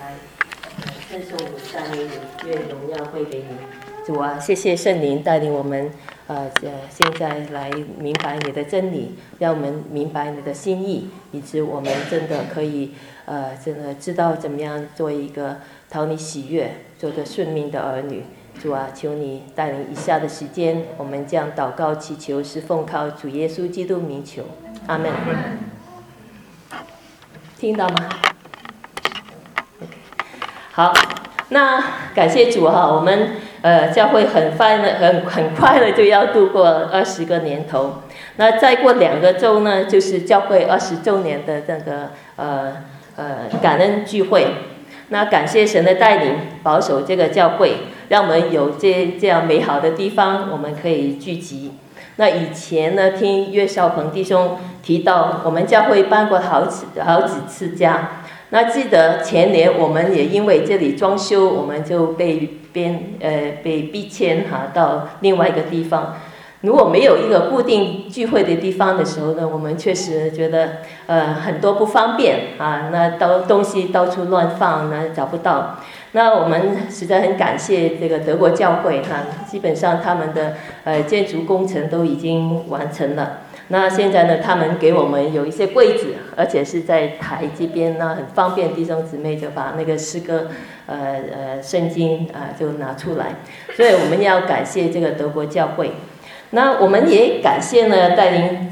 来称颂你、赞美你，愿荣耀归给你。主啊，谢谢圣灵带领我们，现在来明白你的真理，让我们明白你的心意，以致我们真的可以，真的知道怎么样做一个讨你喜悦、做个顺命的儿女。主啊，求你带领以下的时间，我们将祷告祈求是奉靠主耶稣基督名求，阿门。听到吗？ OK， 好，那感谢主哈，我们教会很快的就要度过20个年头，那再过2个周呢，就是教会20周年的那个感恩聚会。那感谢神的带领，保守这个教会，让我们有这样美好的地方，我们可以聚集。那以前呢，听岳少鹏弟兄提到，我们教会搬过好几次家。那记得前年我们也因为这里装修，我们就被逼迁到另外一个地方。如果没有一个固定聚会的地方的时候呢，我们确实觉得很多不方便啊，那东西到处乱放，那找不到。那我们实在很感谢这个德国教会哈，基本上他们的建筑工程都已经完成了。那现在呢，他们给我们有一些柜子，而且是在台这边呢，很方便弟兄姊妹就把那个诗歌圣经就拿出来。所以我们要感谢这个德国教会。那我们也感谢呢带领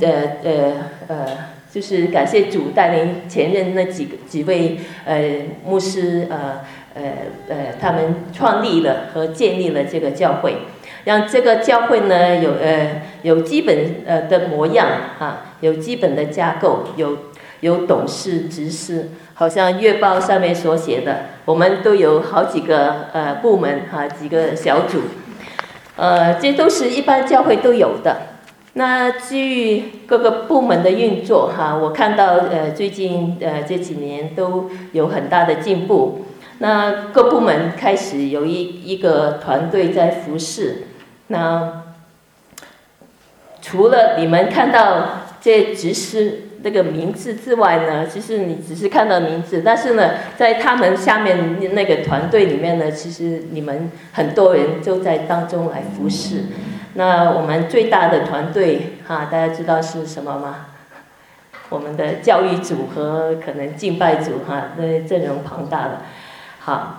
就是感谢主带领前任那几位牧师他们创立了和建立了这个教会，让这个教会呢有基本的模样有基本的架构，有董事、执事，好像月报上面所写的，我们都有好几个部门几个小组。这都是一般教会都有的。那至于各个部门的运作我看到最近这几年都有很大的进步。那各部门开始有一个团队在服侍。那除了你们看到这执事那个名字之外呢，其实你只是看到名字，但是呢，在他们下面那个团队里面呢，其实你们很多人就在当中来服侍。那我们最大的团队大家知道是什么吗？我们的教育组和可能敬拜组那阵容庞大的。好，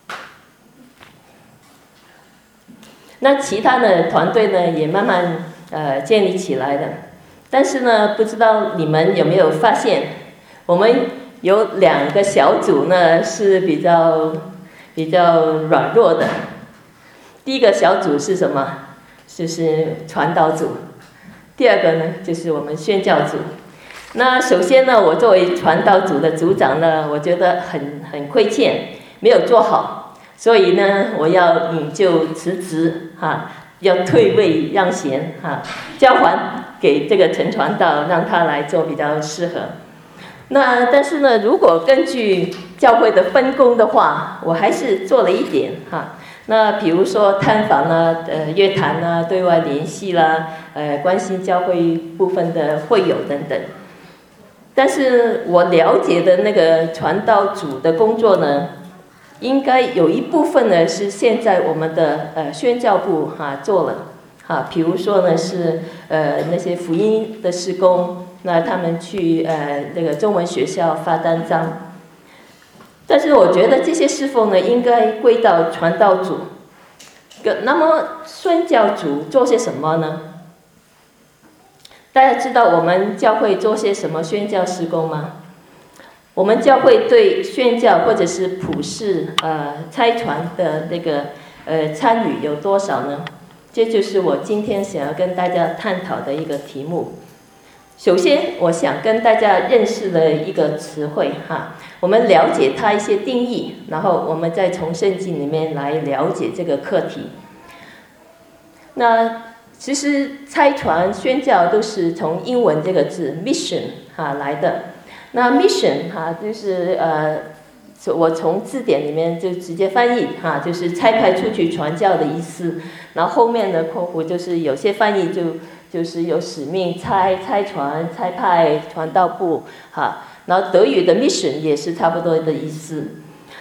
那其他的团队呢也慢慢建立起来了。但是呢，不知道你们有没有发现，我们有2个小组呢是比较软弱的。第一个小组是什么？就是传道组。第2个呢，就是我们宣教组。那首先呢，我作为传道组的组长呢，我觉得很亏欠，没有做好，所以呢，我要引咎辞职要退位让贤交还给这个陈传道，让他来做比较适合。那但是呢，如果根据教会的分工的话，我还是做了一点那比如说探访啦、约谈啦、对外联系啦、关心教会部分的会友等等。但是我了解的那个传道组的工作呢，应该有一部分呢是现在我们的宣教部做了比如说呢是那些福音的事工，那他们去那个中文学校发单张。但是我觉得这些侍奉呢应该归到传道组。那么宣教组做些什么呢？大家知道我们教会做些什么宣教事工吗？我们教会对宣教或者是普世差传的那个参与有多少呢？这就是我今天想要跟大家探讨的一个题目。首先我想跟大家认识的一个词汇我们了解它一些定义，然后我们再从圣经里面来了解这个课题。那其实差传宣教都是从英文这个字 mission 来的。那 mission 就是我从字典里面就直接翻译就是差派出去传教的意思。然后后面的括弧就是有些翻译就是有使命、差传、差派、传道部然后德语的 mission 也是差不多的意思。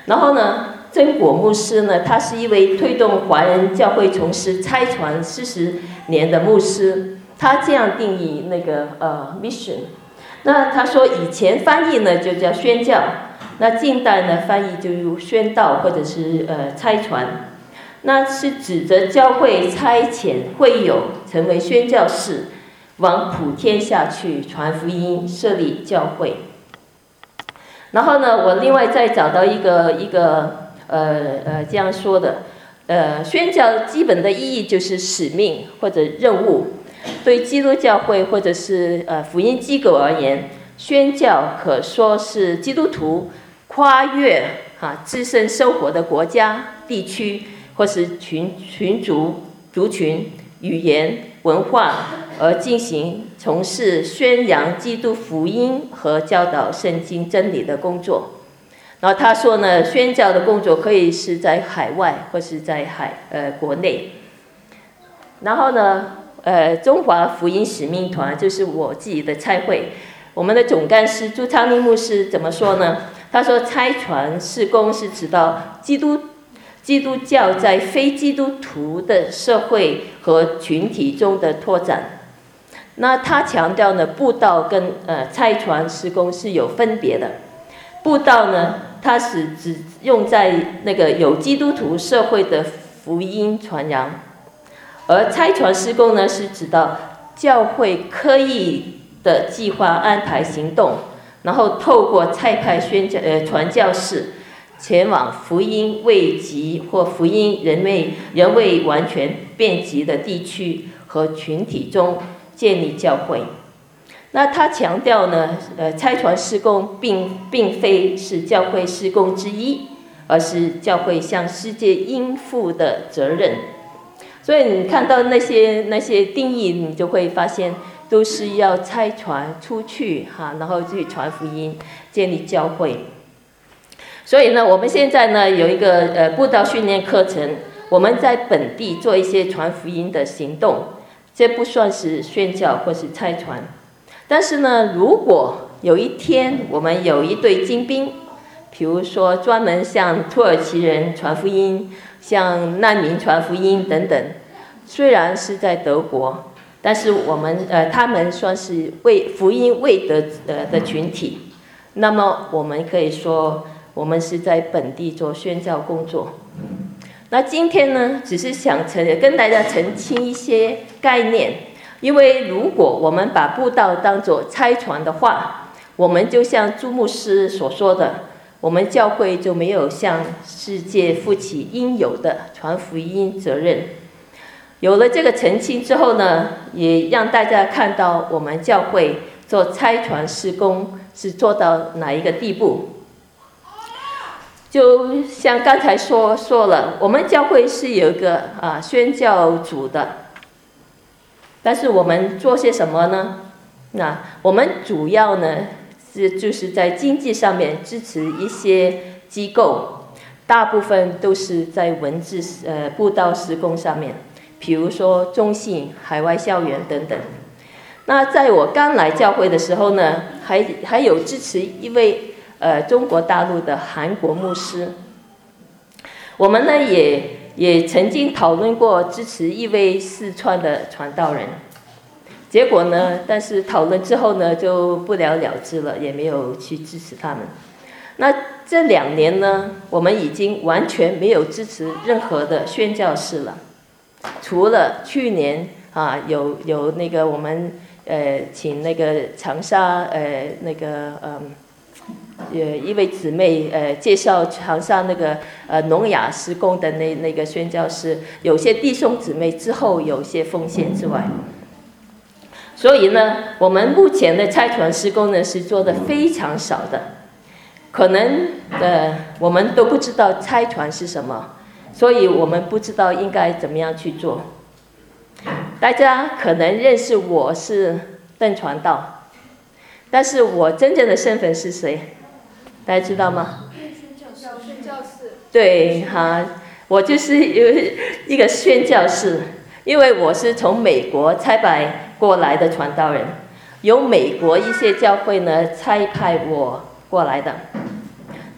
然后呢，真果牧师呢，他是一位推动华人教会从事差传40年的牧师，他这样定义那个mission。那他说以前翻译呢就叫宣教，那近代呢翻译就宣道或者是差传，那是指着教会差遣会友成为宣教士，往普天下去传福音，设立教会。然后呢，我另外再找到一个这样说的，宣教基本的意义就是使命或者任务。对基督教会或者是福音机构而言，宣教可说是基督徒跨越自身生活的国家、地区或是群族、族群、语言、文化而进行从事宣扬基督福音和教导圣经真理的工作。然后他说呢，宣教的工作可以是在海外或是在国内。然后呢，中华福音使命团就是我自己的差会，我们的总干事朱昌宁牧师怎么说呢？他说，差传事工是指到基督教在非基督徒的社会和群体中的拓展。那他强调呢，布道跟差传事工是有分别的。布道呢，它是只用在那个有基督徒社会的福音传扬。而差传事工呢，是指到教会刻意的计划安排行动，然后透过差派传教士前往福音未及或福音仍未完全遍及的地区和群体中建立教会。那他强调呢，差传事工并非是教会事工之一，而是教会向世界应负的责任。所以你看到那些定义，你就会发现都是要差传出去然后去传福音，建立教会。所以呢，我们现在呢有一个布道训练课程，我们在本地做一些传福音的行动，这不算是宣教或是差传。但是呢，如果有一天我们有一队精兵，比如说专门向土耳其人传福音，向难民传福音等等，虽然是在德国，但是他们算是福音未得的群体，那么我们可以说我们是在本地做宣教工作。那今天呢，只是想跟大家澄清一些概念，因为如果我们把布道当作差传的话，我们就像朱牧师所说的，我们教会就没有向世界负起应有的传福音责任。有了这个澄清之后呢，也让大家看到我们教会做差传事工是做到哪一个地步。就像刚才说了，我们教会是有一个宣教组的，但是我们做些什么呢？那我们主要呢就是在经济上面支持一些机构，大部分都是在文字布道事工上面，比如说中信、海外校园等等。那在我刚来教会的时候呢，还有支持一位中国大陆的韩国牧师。我们呢也曾经讨论过支持一位四川的传道人，结果呢，但是讨论之后呢就不了了之了，也没有去支持他们。那这2年呢，我们已经完全没有支持任何的宣教士了，除了去年有那个我们请那个长沙一位姊妹介绍长沙那个聋哑施工的那个宣教士，有些弟兄姊妹之后有些奉献之外，所以呢，我们目前的差传事工呢是做的非常少的，可能我们都不知道差传是什么，所以我们不知道应该怎么样去做。大家可能认识我是邓传道，但是我真正的身份是谁？大家知道吗？宣教士。对我就是一个宣教士，因为我是从美国差派过来的传道人，由美国一些教会呢差派我过来的。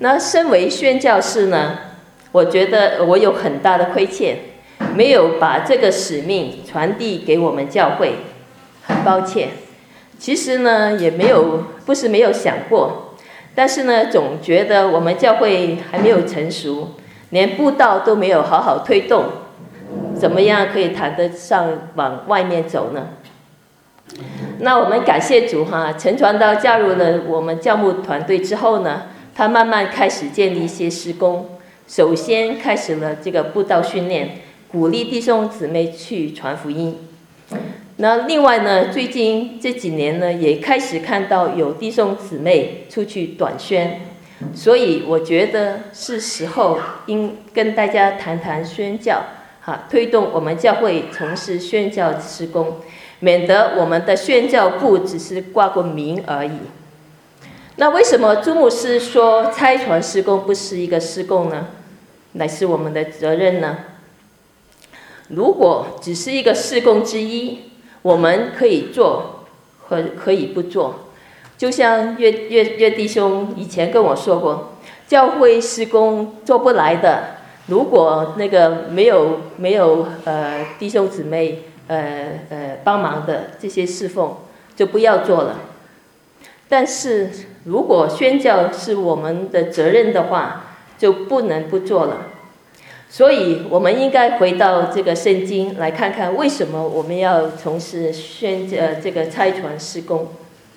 那身为宣教士呢，我觉得我有很大的亏欠，没有把这个使命传递给我们教会，很抱歉。其实呢，也不是没有想过，但是呢，总觉得我们教会还没有成熟，连布道都没有好好推动，怎么样可以谈得上往外面走呢？那我们感谢主陈传道加入了我们教牧团队之后呢，他慢慢开始建立一些事工，首先开始了这个布道训练，鼓励弟兄姊妹去传福音。那另外呢，最近这几年呢，也开始看到有弟兄姊妹出去短宣，所以我觉得是时候应跟大家谈谈宣教，推动我们教会从事宣教事工，免得我们的宣教部只是挂个名而已。那为什么朱牧师说差传事工不是一个事工呢？乃是我们的责任呢？如果只是一个事工之一，我们可以做和可以不做。就像岳弟兄以前跟我说过，教会事工做不来的，如果那个没有弟兄姊妹帮忙的这些侍奉，就不要做了。但是如果宣教是我们的责任的话，就不能不做了。所以我们应该回到这个圣经来看看，为什么我们要从事这个差传事工。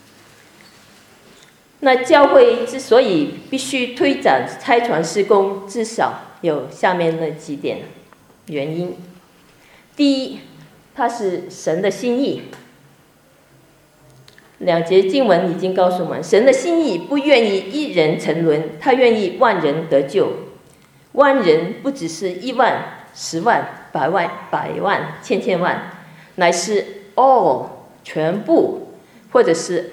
那教会之所以必须推展差传事工，至少有下面那几点原因。第一，它是神的心意。2节经文已经告诉我们，神的心意不愿意一人沉沦，他愿意万人得救。万人不只是1万、10万、100万、百万、千万，乃是 all 全部，或者是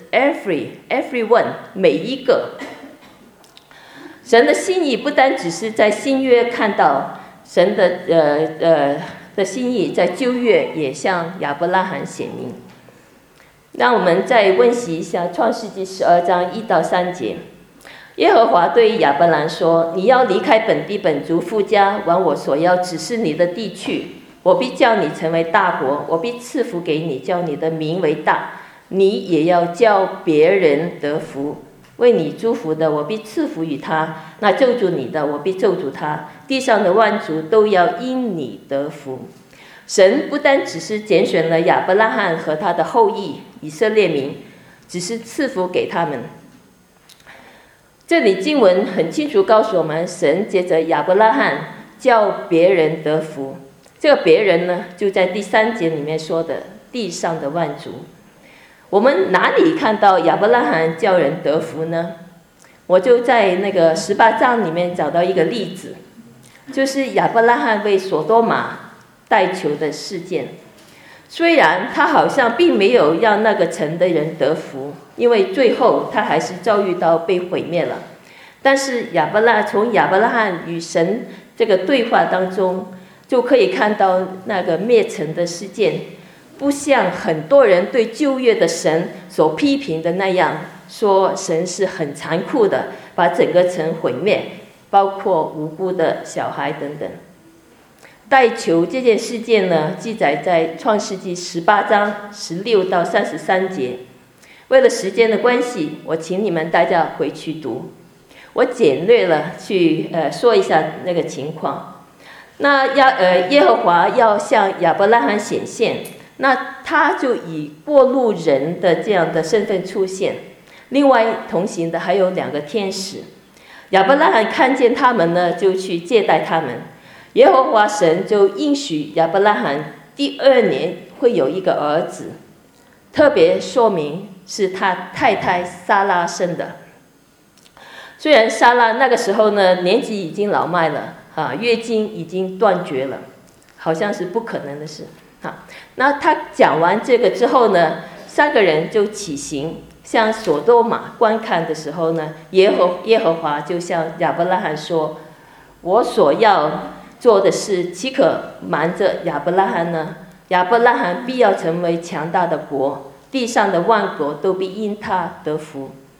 everyone 每一个。神的心意不单只是在新约看到神的心意，在旧约也向亚伯拉罕显明。让我们再温习一下创世纪12章1到3节。耶和华对亚伯兰说：你要离开本地本族父家，往我所要指示你的地去。我必叫你成为大国，我必赐福给你，叫你的名为大。你也要叫别人得福。为你祝福的，我必赐福于他；那咒诅你的，我必咒诅他。地上的万族都要因你得福。神不单只是拣选了亚伯拉罕和他的后裔以色列民，只是赐福给他们。这里经文很清楚告诉我们，神借着亚伯拉罕叫别人得福。这个别人呢，就在第3节里面说的地上的万族。我们哪里看到亚伯拉罕叫人得福呢？我就在那个18章里面找到一个例子，就是亚伯拉罕为所多玛代求的事件。虽然他好像并没有让那个城的人得福，因为最后他还是遭遇到被毁灭了。但是从亚伯拉罕与神这个对话当中，就可以看到那个灭城的事件，不像很多人对旧约的神所批评的那样，说神是很残酷的，把整个城毁灭，包括无辜的小孩等等。代求这件事件呢，记载在创世纪18章16到33节。为了时间的关系，我请你们大家回去读。我简略了去说一下那个情况。那耶和华要向亚伯拉罕显现，那他就以过路人的这样的身份出现。另外同行的还有2个天使。亚伯拉罕看见他们呢，就去接待他们。耶和华神就应许亚伯拉罕第2年会有一个儿子，特别说明是他太太撒拉生的。虽然撒拉那个时候呢年纪已经老迈了月经已经断绝了，好像是不可能的事那他讲完这个之后呢，3个人就起行向所多玛观看的时候呢，耶和华就向亚伯拉罕说：我所要做的事岂可瞒着亚伯拉罕呢？亚伯拉罕必要成为强大的国，地上的万国都必因他得福。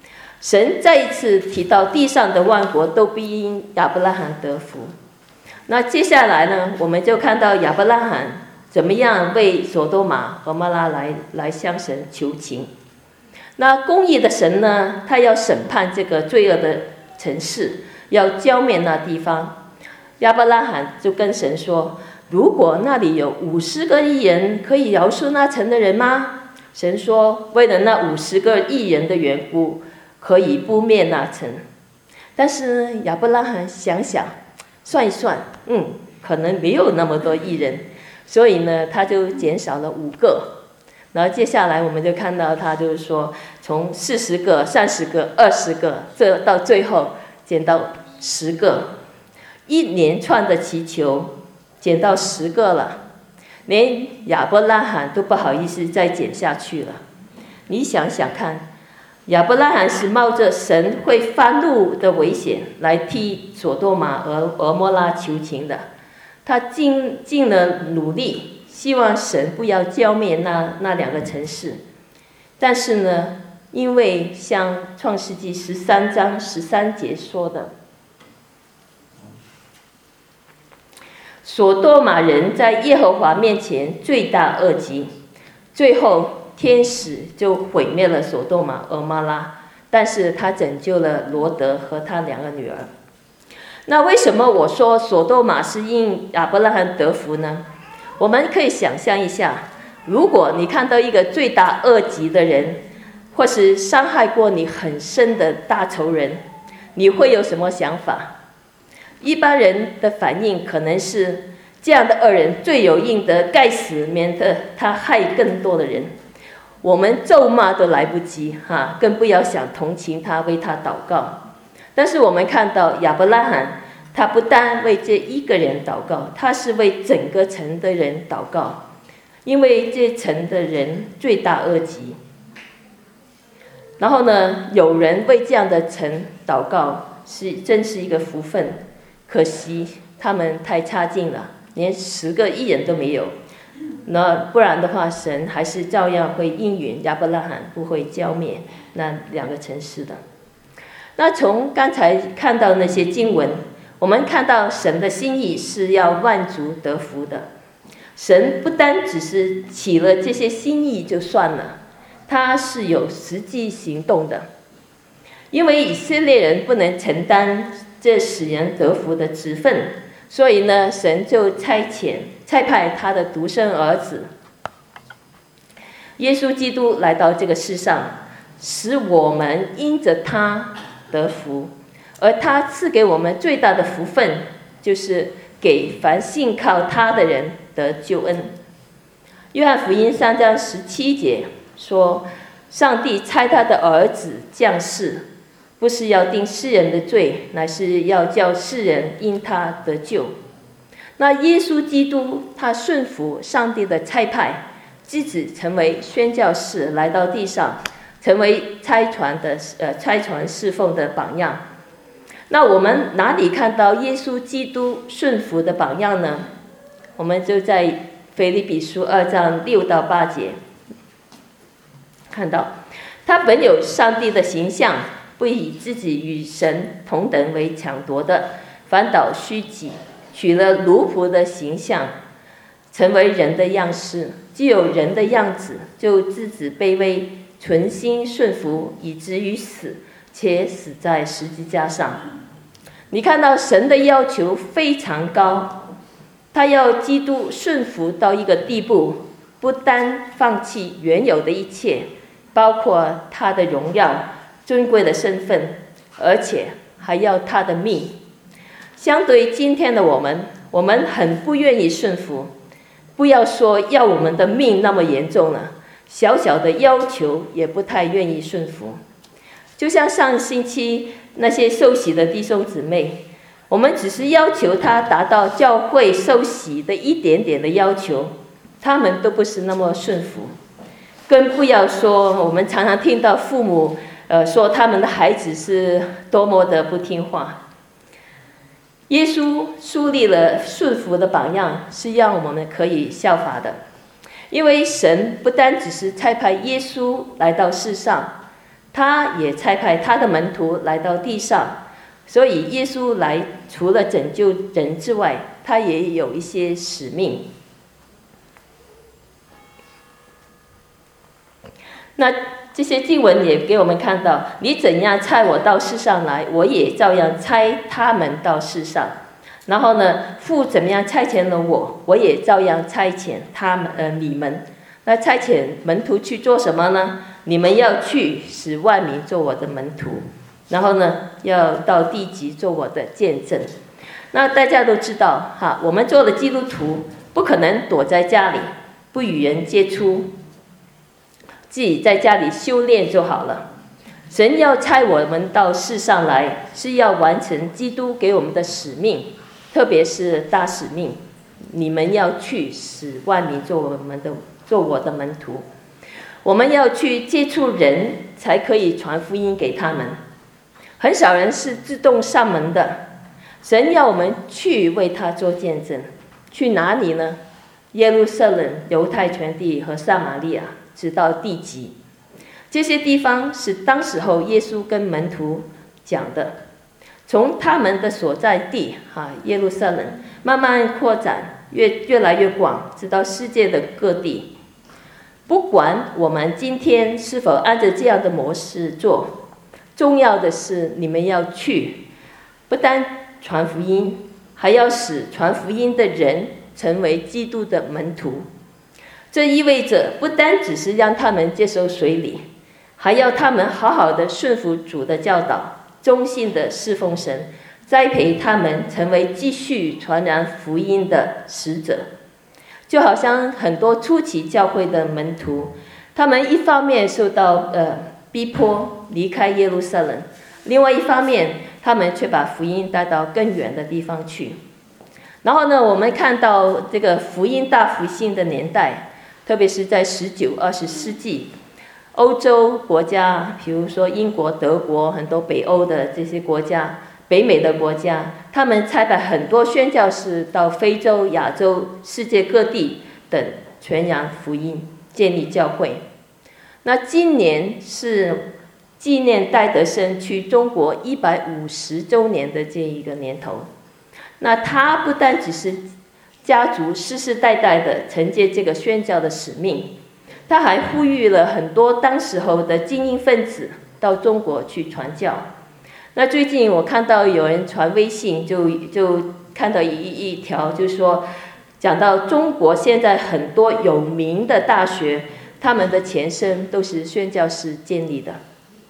神再一次提到地上的万国都必因亚伯拉罕得福。那接下来呢，我们就看到亚伯拉罕怎么样为所多玛和摩拉来向神求情。那公义的神呢，他要审判这个罪恶的城市，要浇灭那地方。亚伯拉罕就跟神说，如果那里有50个义人，可以饶恕那城的人吗？神说，为了那50个义人的缘故，可以不灭那城。但是亚伯拉罕想想算一算，可能没有那么多义人，所以呢，他就减少了5个。然后接下来我们就看到他就是说，从40个、30个、20个，这到最后减到10个，一连串的祈求减到10个了，连亚伯拉罕都不好意思再减下去了。你想想看，亚伯拉罕是冒着神会发怒的危险来替所多玛和蛾摩拉求情的，他尽了努力，希望神不要浇灭那2个城市。但是呢，因为像创世纪13章13节说的，所多玛人在耶和华面前罪大恶极，最后天使就毁灭了所多玛蛾摩拉，但是他拯救了罗德和他2个女儿。那为什么我说所多玛是因亚伯拉罕得福呢？我们可以想象一下，如果你看到一个罪大恶极的人，或是伤害过你很深的大仇人，你会有什么想法？一般人的反应可能是，这样的恶人罪有应得，该死，免得他害更多的人。我们咒骂都来不及，更不要想同情他，为他祷告。但是我们看到亚伯拉罕，他不单为这1个人祷告，他是为整个城的人祷告，因为这城的人罪大恶极。然后呢，有人为这样的城祷告，真是一个福分。可惜他们太差劲了，连10个义人都没有。那不然的话，神还是照样会应允亚伯拉罕，不会浇灭那2个城市的。那从刚才看到那些经文，我们看到神的心意是要万族得福的。神不单只是起了这些心意就算了，他是有实际行动的。因为以色列人不能承担这使人得福的职分，所以呢，神就差派他的独生儿子耶稣基督来到这个世上，使我们因着他得福。而他赐给我们最大的福分，就是给凡信靠他的人得救恩。约翰福音3章17节说，上帝差他的儿子降世，不是要定世人的罪，乃是要叫世人因他得救。那耶稣基督他顺服上帝的差派，自己成为宣教士来到地上，成为差传侍奉的榜样。那我们哪里看到耶稣基督顺服的榜样呢？我们就在腓立比书2章6到8节看到，他本有上帝的形象，不以自己与神同等为抢夺的，反倒虚己，取了奴仆的形象，成为人的样式。既有人的样子，就自己卑微，存心顺服，以至于死，且死在十字架上。你看到神的要求非常高，他要基督顺服到一个地步，不单放弃原有的一切，包括他的荣耀、尊贵的身份，而且还要他的命。相对今天的我们很不愿意顺服，不要说要我们的命那么严重了，小小的要求也不太愿意顺服。就像上星期那些受洗的弟兄姊妹，我们只是要求他达到教会受洗的一点点的要求，他们都不是那么顺服。更不要说我们常常听到父母说他们的孩子是多么的不听话。耶稣树立了顺服的榜样，是让我们可以效法的。因为神不单只是差派耶稣来到世上， 他也差派他的门徒来到地上。所以耶稣来除了拯救人之外，他也有一些使命。那这些经文也给我们看到，你怎样差我到世上来，我也照样差他们到世上。然后呢，父怎么样差遣了我，我也照样差遣你们。那差遣门徒去做什么呢？你们要去，使万民做我的门徒。然后呢，要到地极做我的见证。那大家都知道哈，我们做了基督徒，不可能躲在家里，不与人接触，自己在家里修炼就好了。神要差我们到世上来，是要完成基督给我们的使命，特别是大使命。你们要去，使万民做我的门徒。我们要去接触人，才可以传福音给他们。很少人是自动上门的，神要我们去为他做见证。去哪里呢？耶路撒冷、犹太全地和撒玛利亚，直到地极。这些地方是当时候耶稣跟门徒讲的，从他们的所在地耶路撒冷慢慢扩展，越来越广，直到世界的各地。不管我们今天是否按照这样的模式做，重要的是你们要去，不单传福音，还要使传福音的人成为基督的门徒。这意味着不单只是让他们接受水礼，还要他们好好的顺服主的教导，忠心的侍奉神，栽培他们成为继续传扬福音的使者。就好像很多初期教会的门徒，他们一方面受到逼迫离开耶路撒冷，另外一方面他们却把福音带到更远的地方去。然后呢，我们看到这个福音大复兴的年代，特别是在19、20世纪，欧洲国家，比如说英国、德国，很多北欧的这些国家，北美的国家，他们差派很多宣教士到非洲、亚洲、世界各地等传扬福音，建立教会。那今年是纪念戴德生去中国150周年的这一个年头。那他不单只是家族世世代代的承接这个宣教的使命，他还呼吁了很多当时候的精英分子到中国去传教。那最近我看到有人传微信，就看到一条，就是说讲到中国现在很多有名的大学，他们的前身都是宣教士建立的。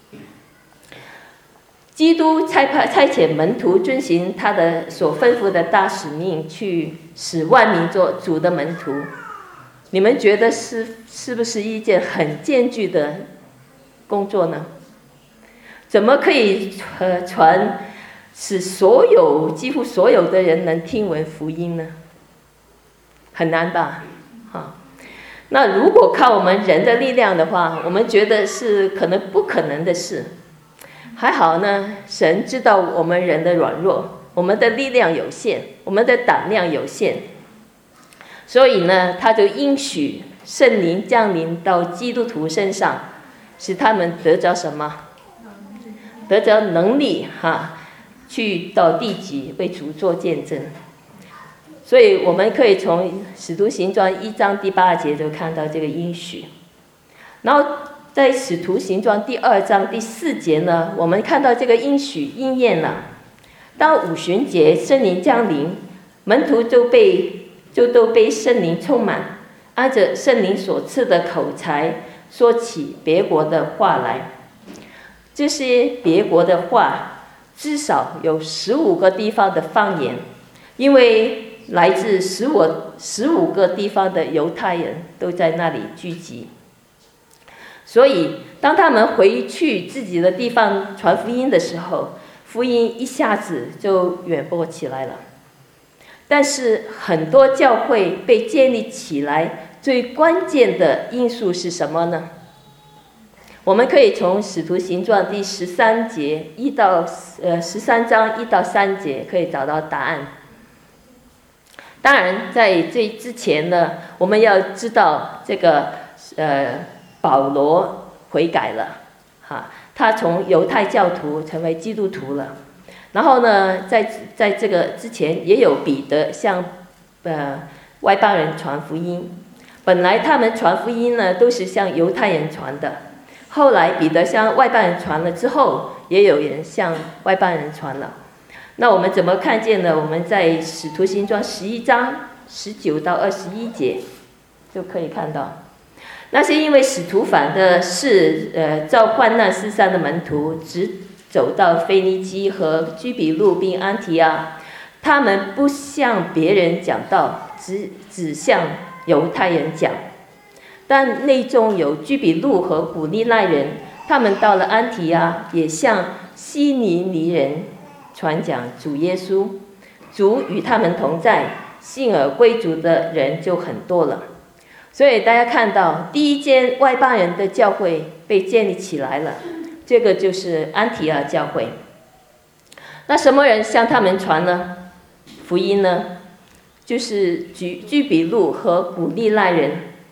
基督差遣门徒遵行他的所吩咐的大使命，去使万民做主的门徒。你们觉得是不是一件很艰巨的工作呢？怎么可以使几乎所有的人能听闻福音呢？很难吧？那如果靠我们人的力量的话，我们觉得是可能不可能的事。还好呢，神知道我们人的软弱，我们的力量有限，我们的胆量有限，所以呢，他就应许圣灵降临到基督徒身上，使他们得着什么？得着能力去到地极为主做见证。所以我们可以从使徒行传1章第8节就看到这个应许。然后在使徒行传第2章第4节呢，我们看到这个应许应验了。当五旬节圣灵降临，门徒就都被圣灵充满，按着圣灵所赐的口才说起别国的话来。这些别国的话至少有15个地方的方言，因为来自15个地方的犹太人都在那里聚集。所以当他们回去自己的地方传福音的时候，福音一下子就远播起来了。但是很多教会被建立起来，最关键的因素是什么呢？我们可以从使徒行传第13章1到3节可以找到答案。当然在这之前呢，我们要知道这个保罗悔改了他从犹太教徒成为基督徒了。然后呢，在这个之前也有彼得向外邦人传福音。本来他们传福音呢都是向犹太人传的，后来彼得向外邦人传了之后，也有人向外邦人传了。那我们怎么看见呢？我们在使徒行传11章19到21节就可以看到，那些因为使徒反的事，遭患难四散的门徒，直走到腓尼基和居比路并安提阿，他们不向别人讲道，只向犹太人讲。但内中有居比路和古利奈人，他们到了安提阿，也向希尼尼人传讲主耶稣，主与他们同在，信而归主的人就很多了。所以大家看到第一间外邦人的教会被建立起来了，这个就是安提阿教会。那什么人向他们传呢？福音呢？就是居比路和古利奈人。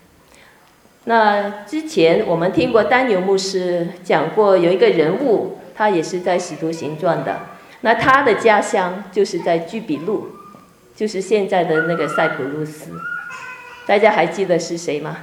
那之前我们听过丹纽牧师讲过，有一个人物，他也是在使徒行传的。那他的家乡就是在居比路，就是现在的那个塞浦路斯。大家还记得是谁吗？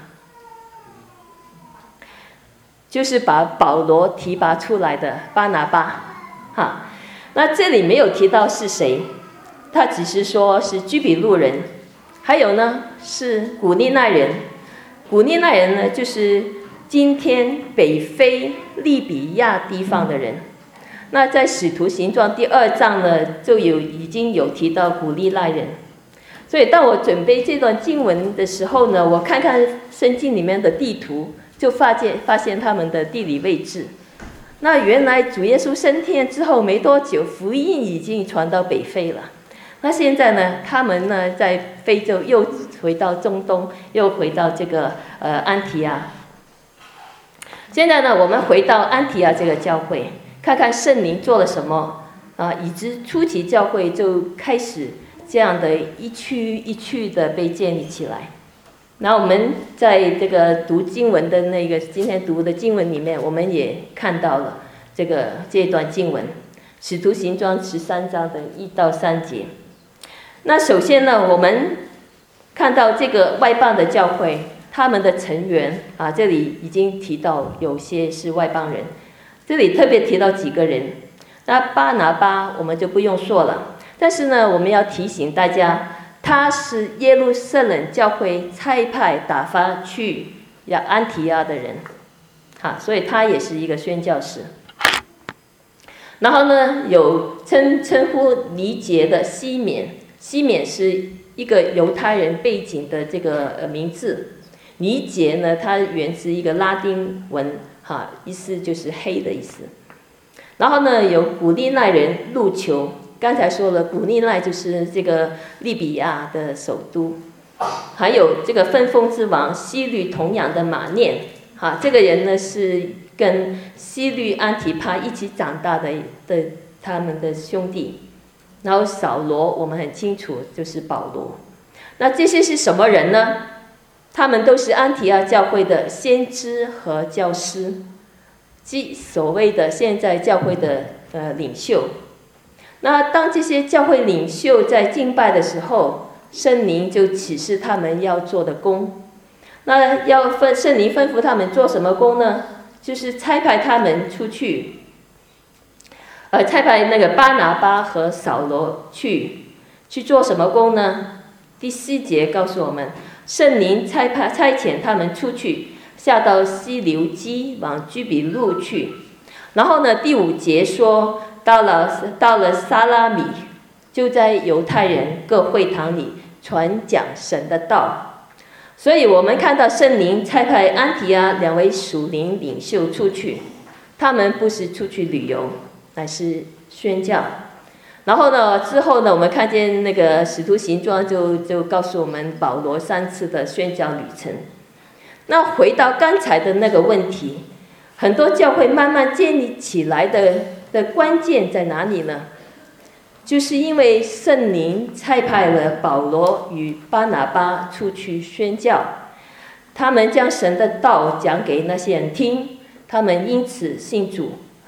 就是把保罗提拔出来的巴拿巴。那这里没有提到是谁，他只是说是居比路人。还有呢是古利奈人。古利奈人呢，就是今天北非利比亚地方的人。那在使徒行传第2章呢，就已经有提到古利奈人。所以当我准备这段经文的时候呢，我看看圣经里面的地图，就发现他们的地理位置。那原来主耶稣升天之后没多久，福音已经传到北非了。那现在呢，他们呢在非洲又回到中东，又回到这个安提阿。现在呢，我们回到安提阿这个教会，看看圣灵做了什么以致初期教会就开始这样的一区一区的被建立起来。然后我们在这个读经文的那个今天读的经文里面，我们也看到了这段经文，使徒行传13章的1到3节。那首先呢，我们看到这个外邦的教会，他们的成员这里已经提到有些是外邦人，这里特别提到几个人。那巴拿巴我们就不用说了，但是呢，我们要提醒大家，他是耶路撒冷教会差派打发去安提阿的人，所以他也是一个宣教士。然后呢，有称呼尼结的西缅，西缅是一个犹太人背景的这个名字。尼结呢，它源自一个拉丁文，意思就是黑的意思。然后呢，有古利奈人路求，刚才说了，古利奈就是这个利比亚的首都。还有这个分封之王西律同养的马念，这个人呢是跟西律安提帕一起长大的他们的兄弟。然后扫罗我们很清楚就是保罗。那这些是什么人呢？他们都是安提阿教会的先知和教师，即所谓的现在教会的领袖。那当这些教会领袖在敬拜的时候，圣灵就启示他们要做的工。那圣灵吩咐他们做什么工呢？就是差派他们出去，差派那个巴拿巴和扫罗去做什么工呢？第4节告诉我们，圣灵差遣他们出去，下到西流基往居比路去。然后呢，第5节说到了撒拉米，就在犹太人各会堂里传讲神的道。所以我们看到圣灵差派安提阿2位属灵领袖出去，他们不是出去旅游，乃是宣教。然后呢，之后呢，我们看见那个使徒行传就告诉我们保罗3次的宣教旅程。那回到刚才的那个问题，很多教会慢慢建立起来的关键在哪里呢？就是因为圣灵差派了保罗与巴拿巴出去宣教，他们将神的道讲给那些人听，他们因此信主，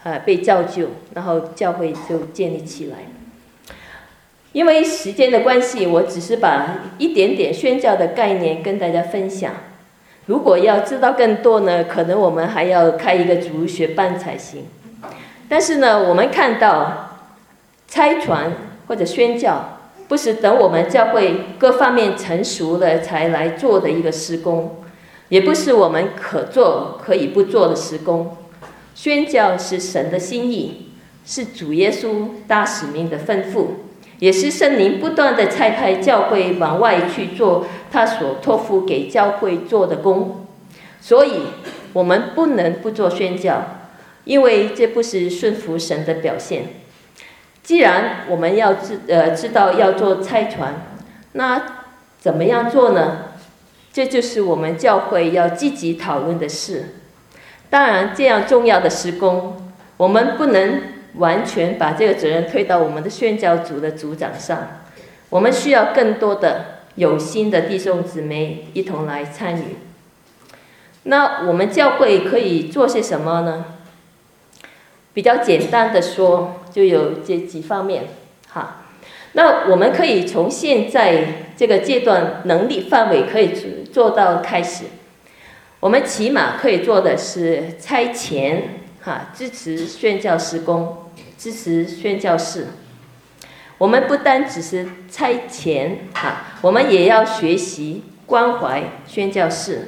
被造就，然后教会就建立起来。因为时间的关系，我只是把一点点宣教的概念跟大家分享。如果要知道更多呢，可能我们还要开一个主学班才行。但是呢，我们看到差传或者宣教，不是等我们教会各方面成熟了才来做的一个施工，也不是我们可做可以不做的施工。宣教是神的心意，是主耶稣大使命的吩咐，也是圣灵不断的差派教会往外去做他所托付给教会做的工。所以我们不能不做宣教，因为这不是顺服神的表现。既然我们要知道要做差传，那怎么样做呢？这就是我们教会要积极讨论的事。当然，这样重要的施工，我们不能完全把这个责任推到我们的宣教组的组长上，我们需要更多的有心的弟兄姊妹一同来参与。那我们教会可以做些什么呢？比较简单的说，就有这几方面哈。那我们可以从现在这个阶段能力范围可以做到开始，我们起码可以做的是差遣支持宣教事工，支持宣教士。我们不单只是差遣我们也要学习关怀宣教士。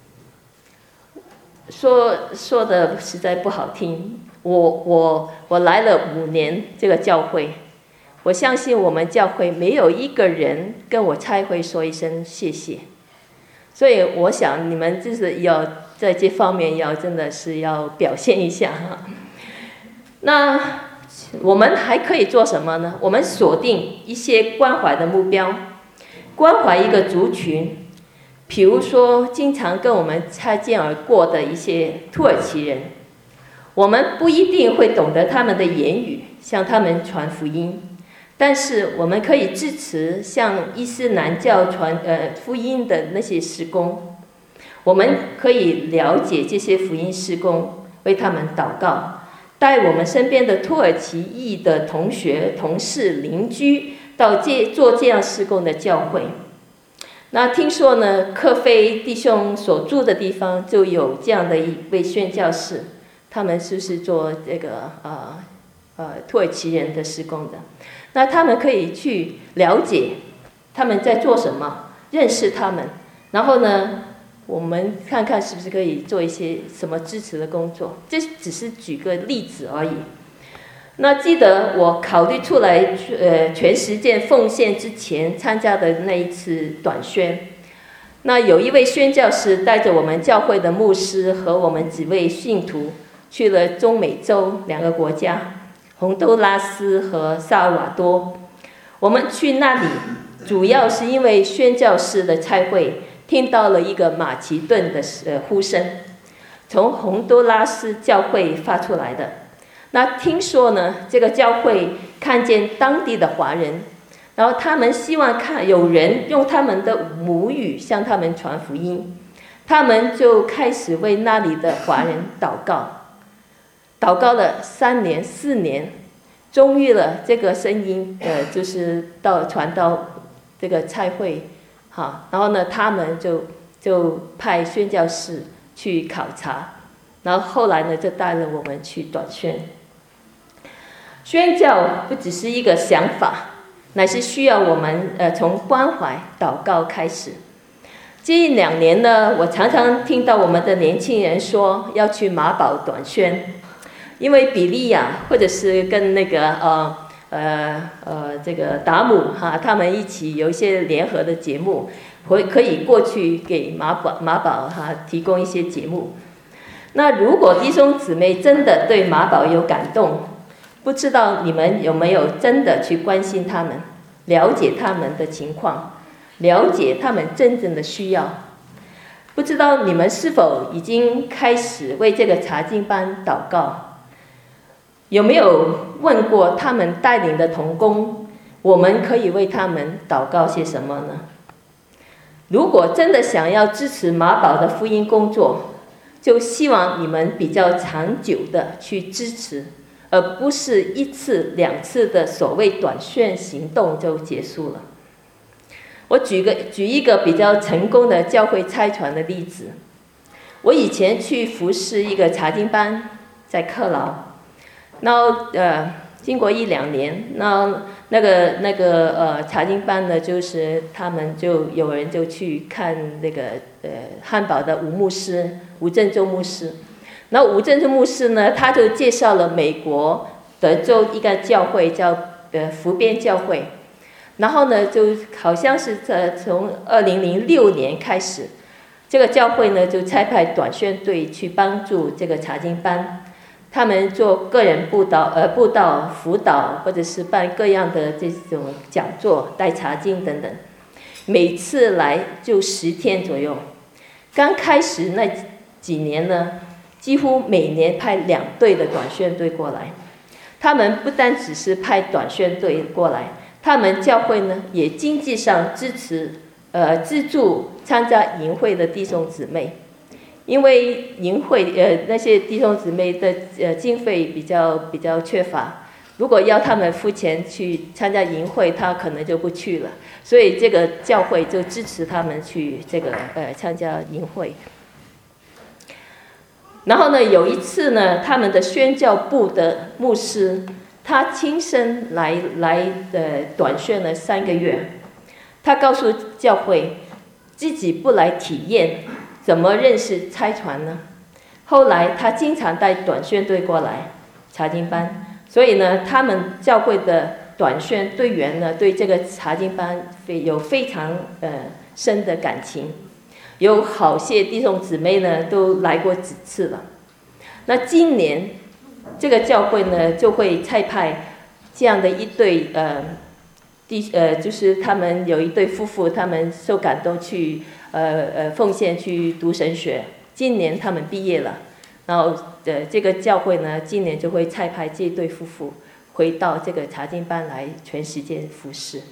说的实在不好听，我来了5年这个教会，我相信我们教会没有一个人跟我差会说一声谢谢。所以我想你们就是要在这方面要真的是要表现一下哈。那我们还可以做什么呢？我们锁定一些关怀的目标，关怀一个族群，比如说经常跟我们擦肩而过的一些土耳其人，我们不一定会懂得他们的言语，向他们传福音，但是我们可以支持像伊斯兰教传福音的那些事工，我们可以了解这些福音事工，为他们祷告，带我们身边的土耳其裔的同学、同事、邻居到做这样事工的教会。那听说呢，克菲弟兄所住的地方就有这样的一位宣教士，他们是做这个土耳其人的事工的。那他们可以去了解他们在做什么，认识他们，然后呢，我们看看是不是可以做一些什么支持的工作。这只是举个例子而已。那记得我考虑出来全实践奉献之前参加的那一次短宣，那有一位宣教士带着我们教会的牧师和我们几位信徒去了中美洲2个国家，洪都拉斯和萨尔瓦多。我们去那里主要是因为宣教士的差会听到了一个马其顿的呼声，从洪都拉斯教会发出来的。那听说呢，这个教会看见当地的华人，然后他们希望看有人用他们的母语向他们传福音，他们就开始为那里的华人祷告，祷告了3年4年，终于了这个声音就是传到这个差会然后呢，他们就派宣教士去考察，然后后来呢，就带了我们去短宣。宣教不只是一个想法，乃是需要我们从关怀祷告开始。近2年呢，我常常听到我们的年轻人说要去马堡短宣，因为比利亚或者是跟那个这个达姆他们一起有一些联合的节目，可以过去给马堡提供一些节目。那如果弟兄姊妹真的对马堡有感动，不知道你们有没有真的去关心他们，了解他们的情况，了解他们真正的需要。不知道你们是否已经开始为这个查经班祷告，有没有问过他们带领的同工，我们可以为他们祷告些什么呢？如果真的想要支持马堡的福音工作， 就希望你们比较长久的去支持，而不是一次两次的所谓短宣行动就结束了。我举一个比较成功的教会差传的例子。我以前去服侍一个查经班，在克劳，然后经过1-2年，然后那个查经班呢，就是他们就有人就去看那个汉堡的吴振中牧师，然后吴振中牧师呢，他就介绍了美国德州一个教会叫福边教会，然后呢就好像是从2006年开始，这个教会呢就差派短宣队去帮助这个查经班。他们做个人布道、辅导，或者是办各样的这种讲座、带查经等等，每次来就10天左右。刚开始那几年呢，几乎每年派2队的短宣队过来。他们不单只是派短宣队过来，他们教会呢也经济上资助参加营会的弟兄姊妹。因为营会那些弟兄姊妹的经费比较缺乏，如果要他们付钱去参加营会，他可能就不去了，所以这个教会就支持他们去这个参加营会。然后呢，有一次呢，他们的宣教部的牧师，他亲身来短宣了3个月，他告诉教会自己不来体验怎么认识差传呢？后来他经常带短宣队过来查经班，所以呢，他们教会的短宣队员呢，对这个查经班有非常深的感情。有好些弟兄姊妹呢，都来过几次了。那今年这个教会呢，就会差派这样的一对就是他们有一对夫妇，他们受感动去奉献去读神学。今年他们毕业了，然后这个教会呢，今年就会差派这对夫妇回到这个查经班来全时间服侍。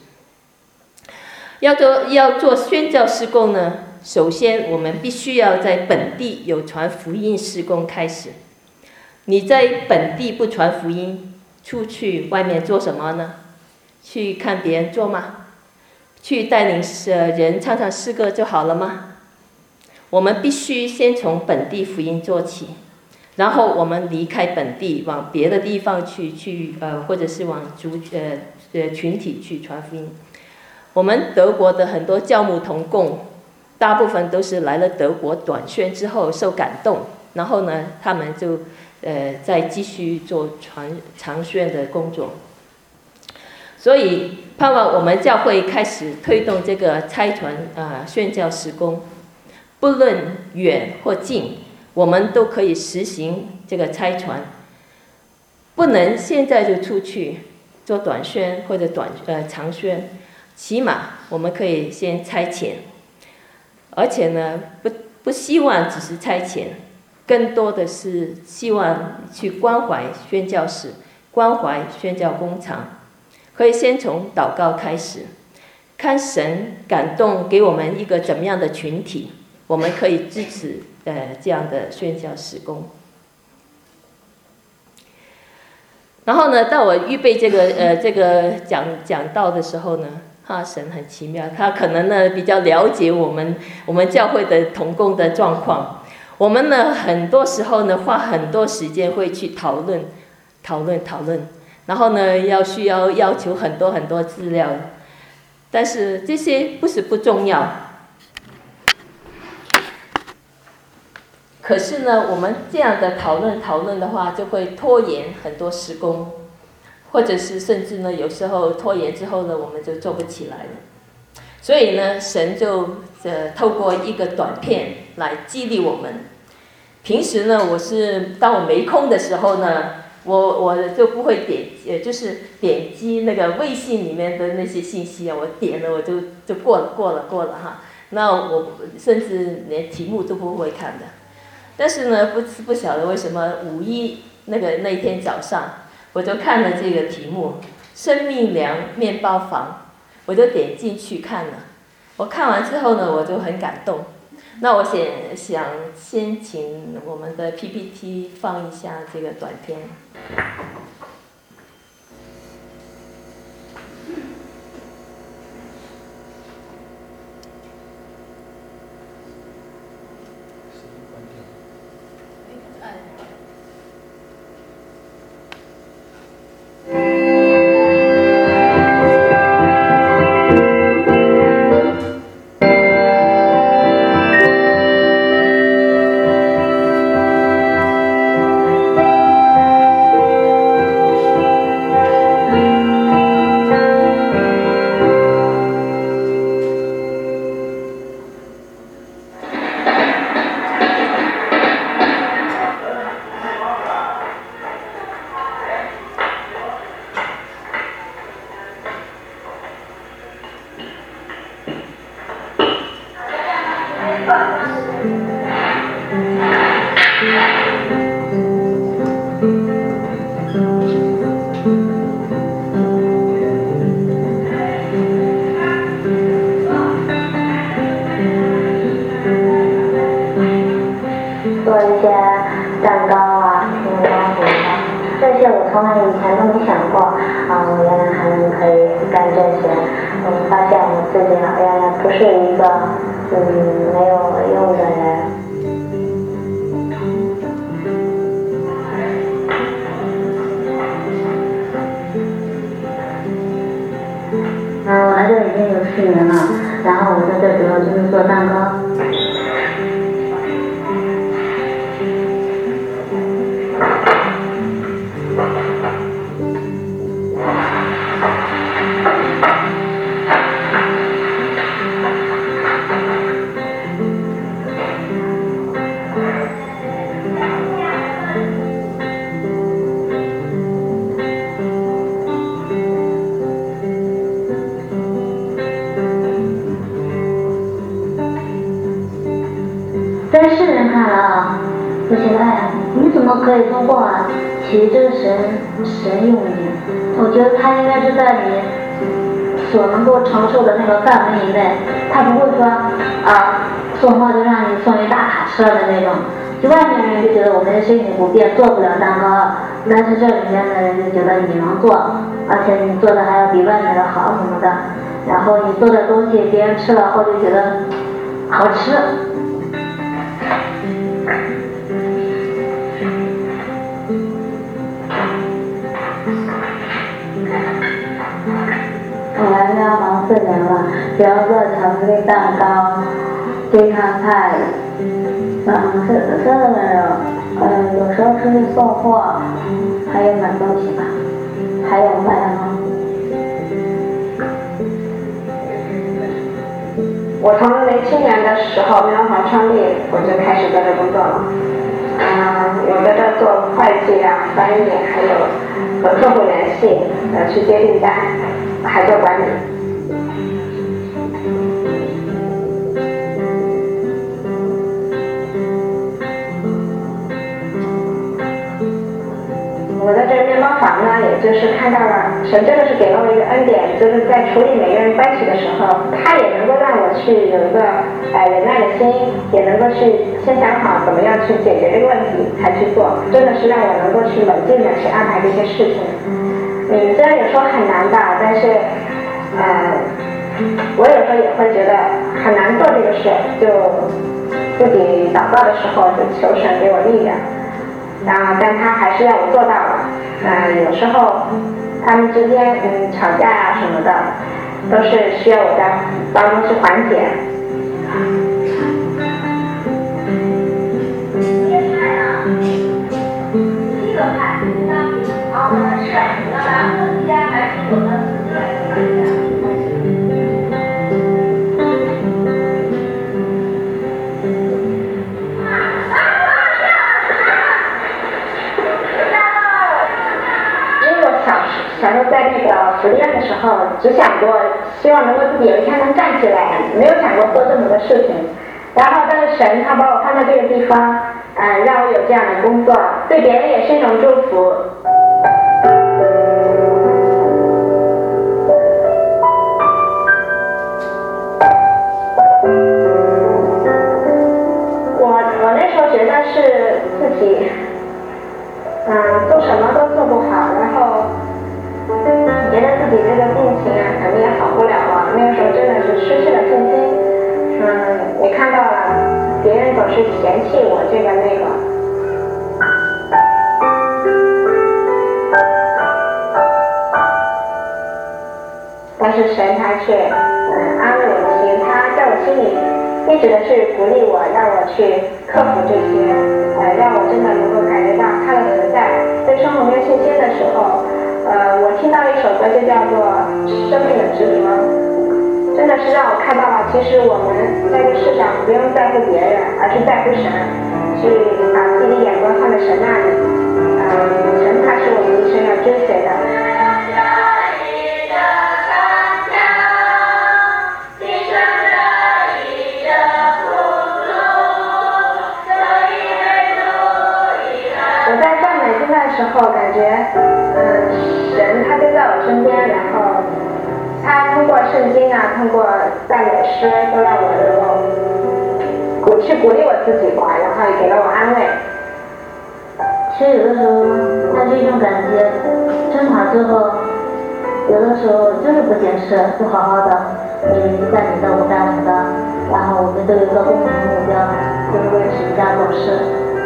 要做宣教事工呢，首先我们必须要在本地有传福音事工开始。你在本地不传福音，出去外面做什么呢？去看别人做吗？去带领人唱唱诗歌就好了吗？我们必须先从本地福音做起，然后我们离开本地，往别的地方去或者是往群体去传福音。我们德国的很多教牧同工，大部分都是来了德国短宣之后受感动，然后呢，他们就再继续做长宣的工作。所以盼望我们教会开始推动这个差传宣教事工，不论远或近，我们都可以实行这个差传。不能现在就出去做短宣或者长宣，起码我们可以先差遣，而且呢，不希望只是差遣，更多的是希望去关怀宣教士，关怀宣教工场。可以先从祷告开始，看神感动给我们一个怎么样的群体，我们可以支持这样的宣教事工。然后呢，当我预备这个讲道的时候呢，神很奇妙，他可能呢比较了解我们教会的同工的状况。我们呢很多时候呢花很多时间会去讨论，然后呢需要要求很多资料，但是这些不是不重要。可是呢，我们这样的讨论的话，就会拖延很多事工，或者是甚至呢，有时候拖延之后呢，我们就做不起来了。所以呢，神就透过一个短片来激励我们。平时呢，当我没空的时候呢，我就不会就是点击那个微信里面的那些信息啊，我点了我就过了哈。那我甚至连题目都不会看的。但是呢，不晓得为什么5·1那一天早上，我就看了这个题目“生命粮面包房”，我就点进去看了。我看完之后呢，我就很感动。 那我想先请我们的 PPT 放一下这个短片。 在世人看来啊，就觉得哎，你怎么可以通过啊？其实这个神用你，我觉得他应该是在你所能够承受的那个范围以内，他不会说送货就让你送一大卡车的那种。就外面人就觉得我们的身体不便，做不了蛋糕，但是这里面的人就觉得你能做，而且你做的还要比外面的好什么的。然后你做的东西别人吃了后就觉得好吃。我来喵忙4年了，比如做巧克力蛋糕、煎汤菜，是的温柔，有时候出去送货，还有买东西吧，还有卖蛋糕。 我从07年的时候喵房创立，我就开始在这工作了。有在这做会计啊、翻译，还有和客户联系，去接订单，还做管理。我在这个面包房呢，也就是看到了神真的是给了我一个恩典，就是在处理每个人关系的时候，他也能够让我去有一个忍耐的心，也能够去先想好怎么样去解决这个问题才去做，真的是让我能够去冷静的去安排这些事情。虽然有时候很难吧，但是我有时候也会觉得很难做这个事，就自己祷告的时候就求神给我力量。但他还是让我做到了。有时候他们之间吵架啊什么的，都是需要我在当中去缓解。第一个派，然后呢是要拿各家还是有的自己来做一下。小时候在那个福利院的时候，只想过希望能够自己有一天能站起来，没有想过做这么多事情。然后但是神他把我放在这个地方，让我有这样的工作，对别人也是一种祝福。 别人总是嫌弃我这个那个。但是神他却安慰我的心，他在我心里一直的是鼓励我，让我去克服这些，让我真的能够感觉到他的存在。对生活没有信心的时候，我听到一首歌就叫做《生命的执着》，真的是让我看到了，其实我们在这世上不用在乎别人，而是在乎神，去把自己的眼光放在神那里。神他是我们一生要追随的。时候感觉，神他就在我身边，然后他通过圣经啊，通过赞美诗，都让我能够鼓励我自己吧，然后也给了我安慰。 其实有的时候，那是一种感觉，挣扎之后，有的时候就是不解释，不好好的，你干你的，我干我的，然后我们都有一个共同的目标，就是为神家做事。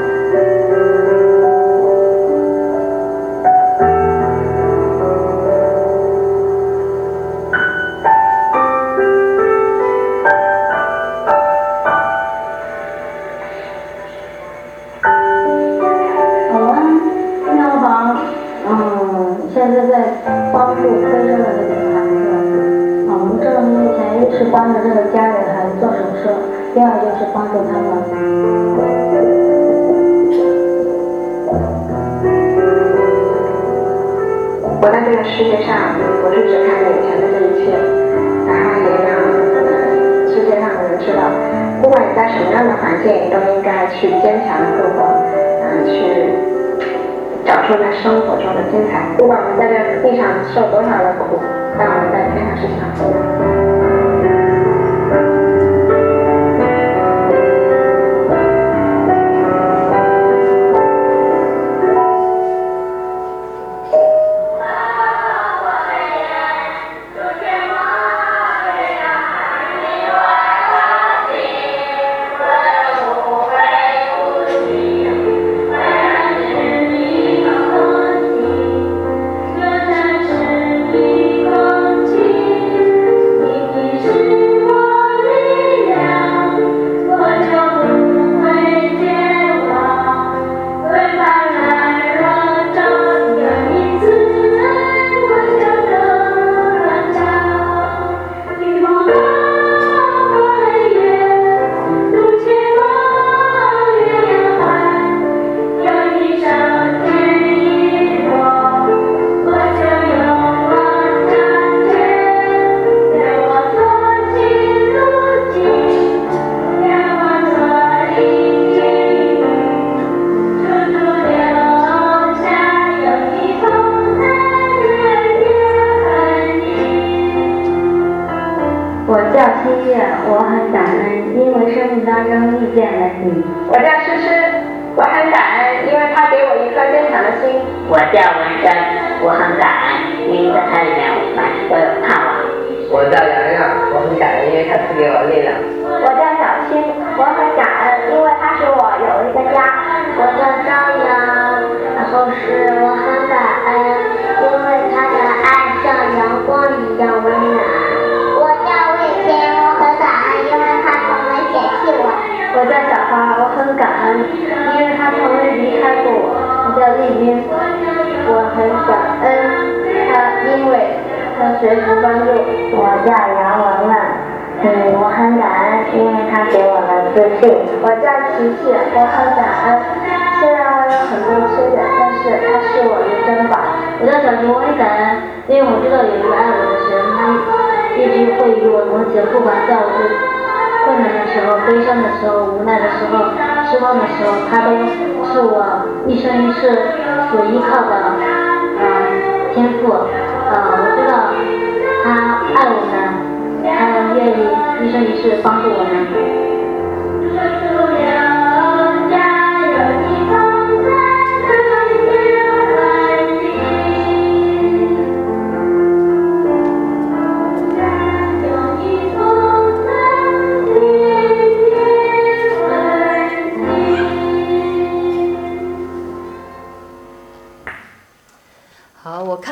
现在在帮助推生的这个孩子，我们这个目前一是帮着这个家里的孩子做手术，第二就是帮助他们。 活在这个世界上，不是只看眼前的这一切，然后也让世界上的人知道，不管你在什么样的环境，都应该去坚强的度过，去找出在生活中的精彩。不管我们在这地上受多少的苦，但我们在天上是相同的。 我叫新月，我很感恩，因为生命当中遇见了你。 我叫诗诗，我很感恩，因为他给我一颗坚强的心。 我叫文生，我很感恩，因为在他里面凡事都有盼望。 我叫洋洋，我很感恩，因为他赐给我力量。 我叫小青，我很感恩，因为他使我有一个家。 我叫张扬，然后是我很感恩，因为他的爱像阳光一样温暖。我叫小花，我很感恩，因为他从未离开过我。我叫丽斌，我很感恩他，因为他随时帮助。我叫杨文文，我很感恩，因为他给我了自信。我叫琪琪，我很感恩，虽然我有很多缺点，但是他是我的珍宝。我叫小熊，我很感恩，因为我知道有一个爱我的神，他一直会与我同行，不管在我最困难的时候、悲伤的时候、无奈的时候、失望的时候，他都是我一生一世所依靠的天赋。我知道他爱我们，他愿意一生一世帮助我们。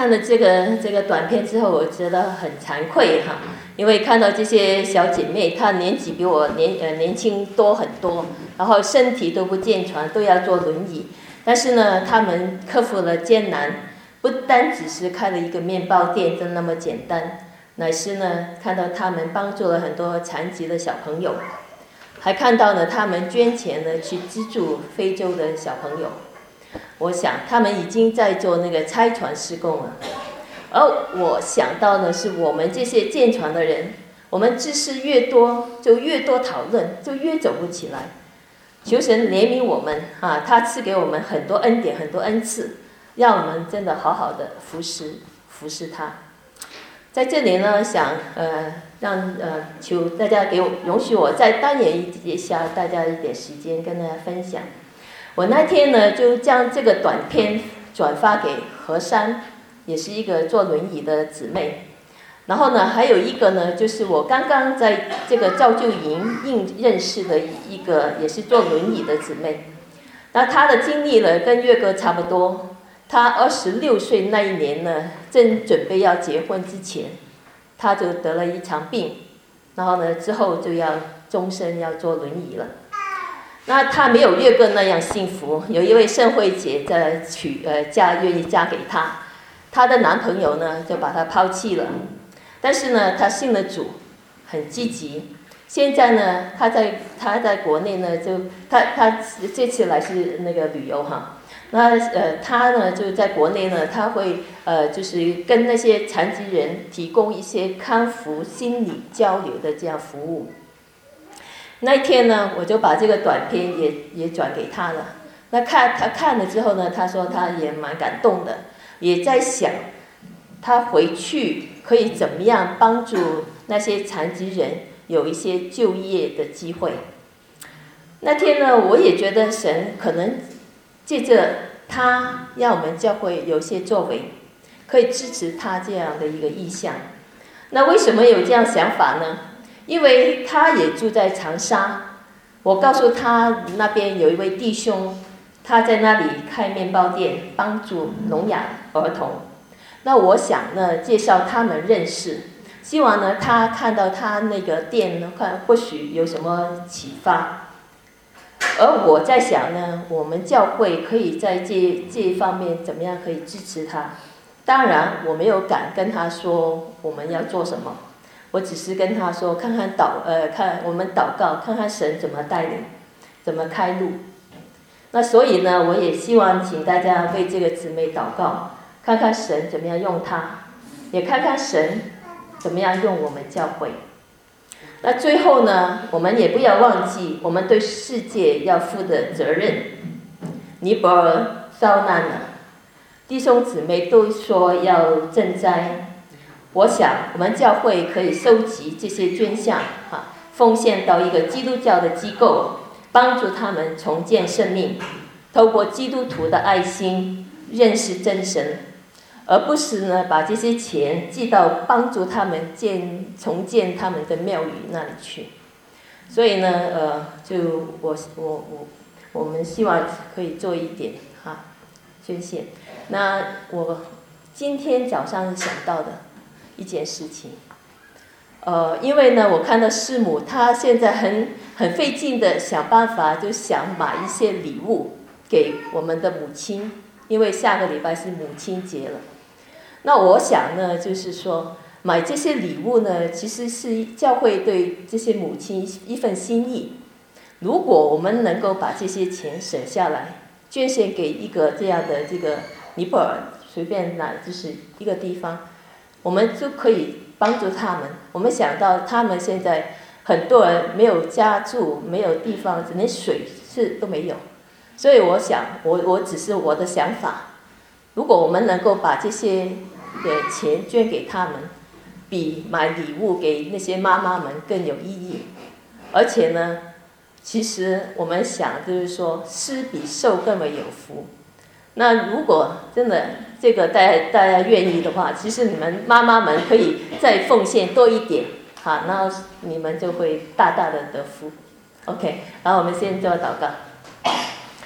看了这个短片之后，我觉得很惭愧哈，因为看到这些小姐妹，她年纪比我年轻多很多，然后身体都不健全，都要坐轮椅，但是呢，她们克服了艰难，不单只是开了一个面包店就那么简单，乃是呢，看到她们帮助了很多残疾的小朋友，还看到呢，她们捐钱呢去资助非洲的小朋友。我想他们已经在做那个拆船施工了，而我想到的是我们这些健全的人，我们知识越多，就越多讨论，就越走不起来。求神怜悯我们啊，他赐给我们很多恩典，很多恩赐，让我们真的好好的服侍他。在这里呢，想求大家容许我再单言一下大家一点时间跟大家分享。我那天呢就将这个短片转发给何珊，也是一个坐轮椅的姊妹。然后呢，还有一个呢，就是我刚刚在这个造就营认识的一个也是坐轮椅的姊妹。那她的经历呢跟月哥差不多，她26岁那一年呢，正准备要结婚之前，她就得了一场病，然后呢之后就要终身要坐轮椅了。那她没有月哥那样幸福，有一位盛慧姐在愿意嫁给她，她的男朋友呢就把她抛弃了，但是呢她信了主，很积极。现在呢她在国内呢她这次来是那个旅游哈，那她呢就在国内呢，她会就是跟那些残疾人提供一些康复心理交流的这样服务。那一天呢，我就把这个短片也转给他了。那他看了之后呢，他说他也蛮感动的，也在想他回去可以怎么样帮助那些残疾人有一些就业的机会。那天呢，我也觉得神可能借着他让我们教会有些作为，可以支持他这样的一个意向。那为什么有这样想法呢？因为他也住在长沙，我告诉他那边有一位弟兄，他在那里开面包店，帮助聋哑儿童。那我想呢，介绍他们认识，希望呢他看到他那个店呢，看或许有什么启发。而我在想呢，我们教会可以在这一方面怎么样可以支持他。当然，我没有敢跟他说我们要做什么。我只是跟他说，看我们祷告，看看神怎么带领，怎么开路。那所以呢，我也希望请大家为这个姊妹祷告，看看神怎么样用她，也看看神怎么样用我们教会。那最后呢，我们也不要忘记我们对世界要负的责任。尼泊尔遭难了，弟兄姊妹都说要赈灾。我想我们教会可以收集这些捐项奉献到一个基督教的机构，帮助他们重建生命，透过基督徒的爱心认识真神，而不是呢把这些钱寄到帮助他们重建他们的庙宇那里去。所以呢就我们希望可以做一点捐献。那我今天早上想到的一件事情，因为呢，我看到师母她现在很费劲的想办法，就想买一些礼物给我们的母亲，因为下个礼拜是母亲节了。那我想呢，就是说买这些礼物呢，其实是教会对这些母亲一份心意。如果我们能够把这些钱省下来，捐献给一个这样的这个尼泊尔，随便哪就是一个地方。我们就可以帮助他们。我们想到他们现在很多人没有家住，没有地方，连水都没有。所以我想，我只是我的想法。如果我们能够把这些钱捐给他们，比买礼物给那些妈妈们更有意义。而且呢，其实我们想就是说，施比受更为有福。那如果真的这个大家愿意的话，其实你们妈妈们可以再奉献多一点，然后你们就会大大的得福。OK， 然后我们先做祷告。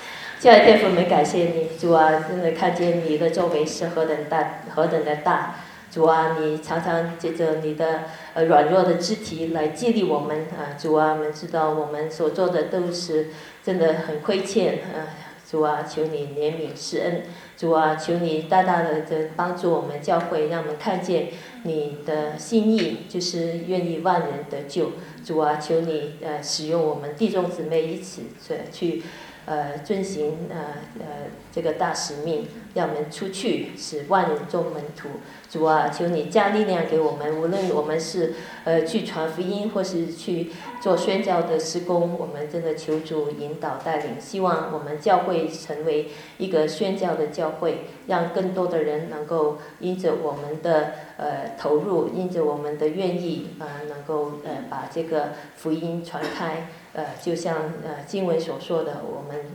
亲爱的天父，我们感谢你，主啊，真的看见你的作为是何等的大。主啊，你常常借着你的软弱的肢体来激励我们啊，主啊，我们知道我们所做的都是真的很亏欠主啊，求你怜悯施恩，主啊，求你大大的帮助我们教会，让我们看见你的心意，就是愿意万人得救。主啊，求你使用我们弟兄姊妹一起去遵行这个大使命，让我们出去使万人做门徒。主啊，求你加力量给我们，无论我们是去传福音，或是去做宣教的施工，我们真的求主引导带领，希望我们教会成为一个宣教的教会，让更多的人能够因着我们的投入，因着我们的愿意能够把这个福音传开。就像经文所说的，我们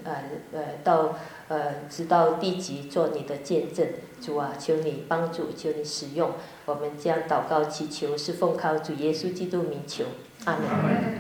直到地极做你的见证。主啊，求你帮助，求你使用，我们将祷告祈求，是奉靠主耶稣基督名求，阿门。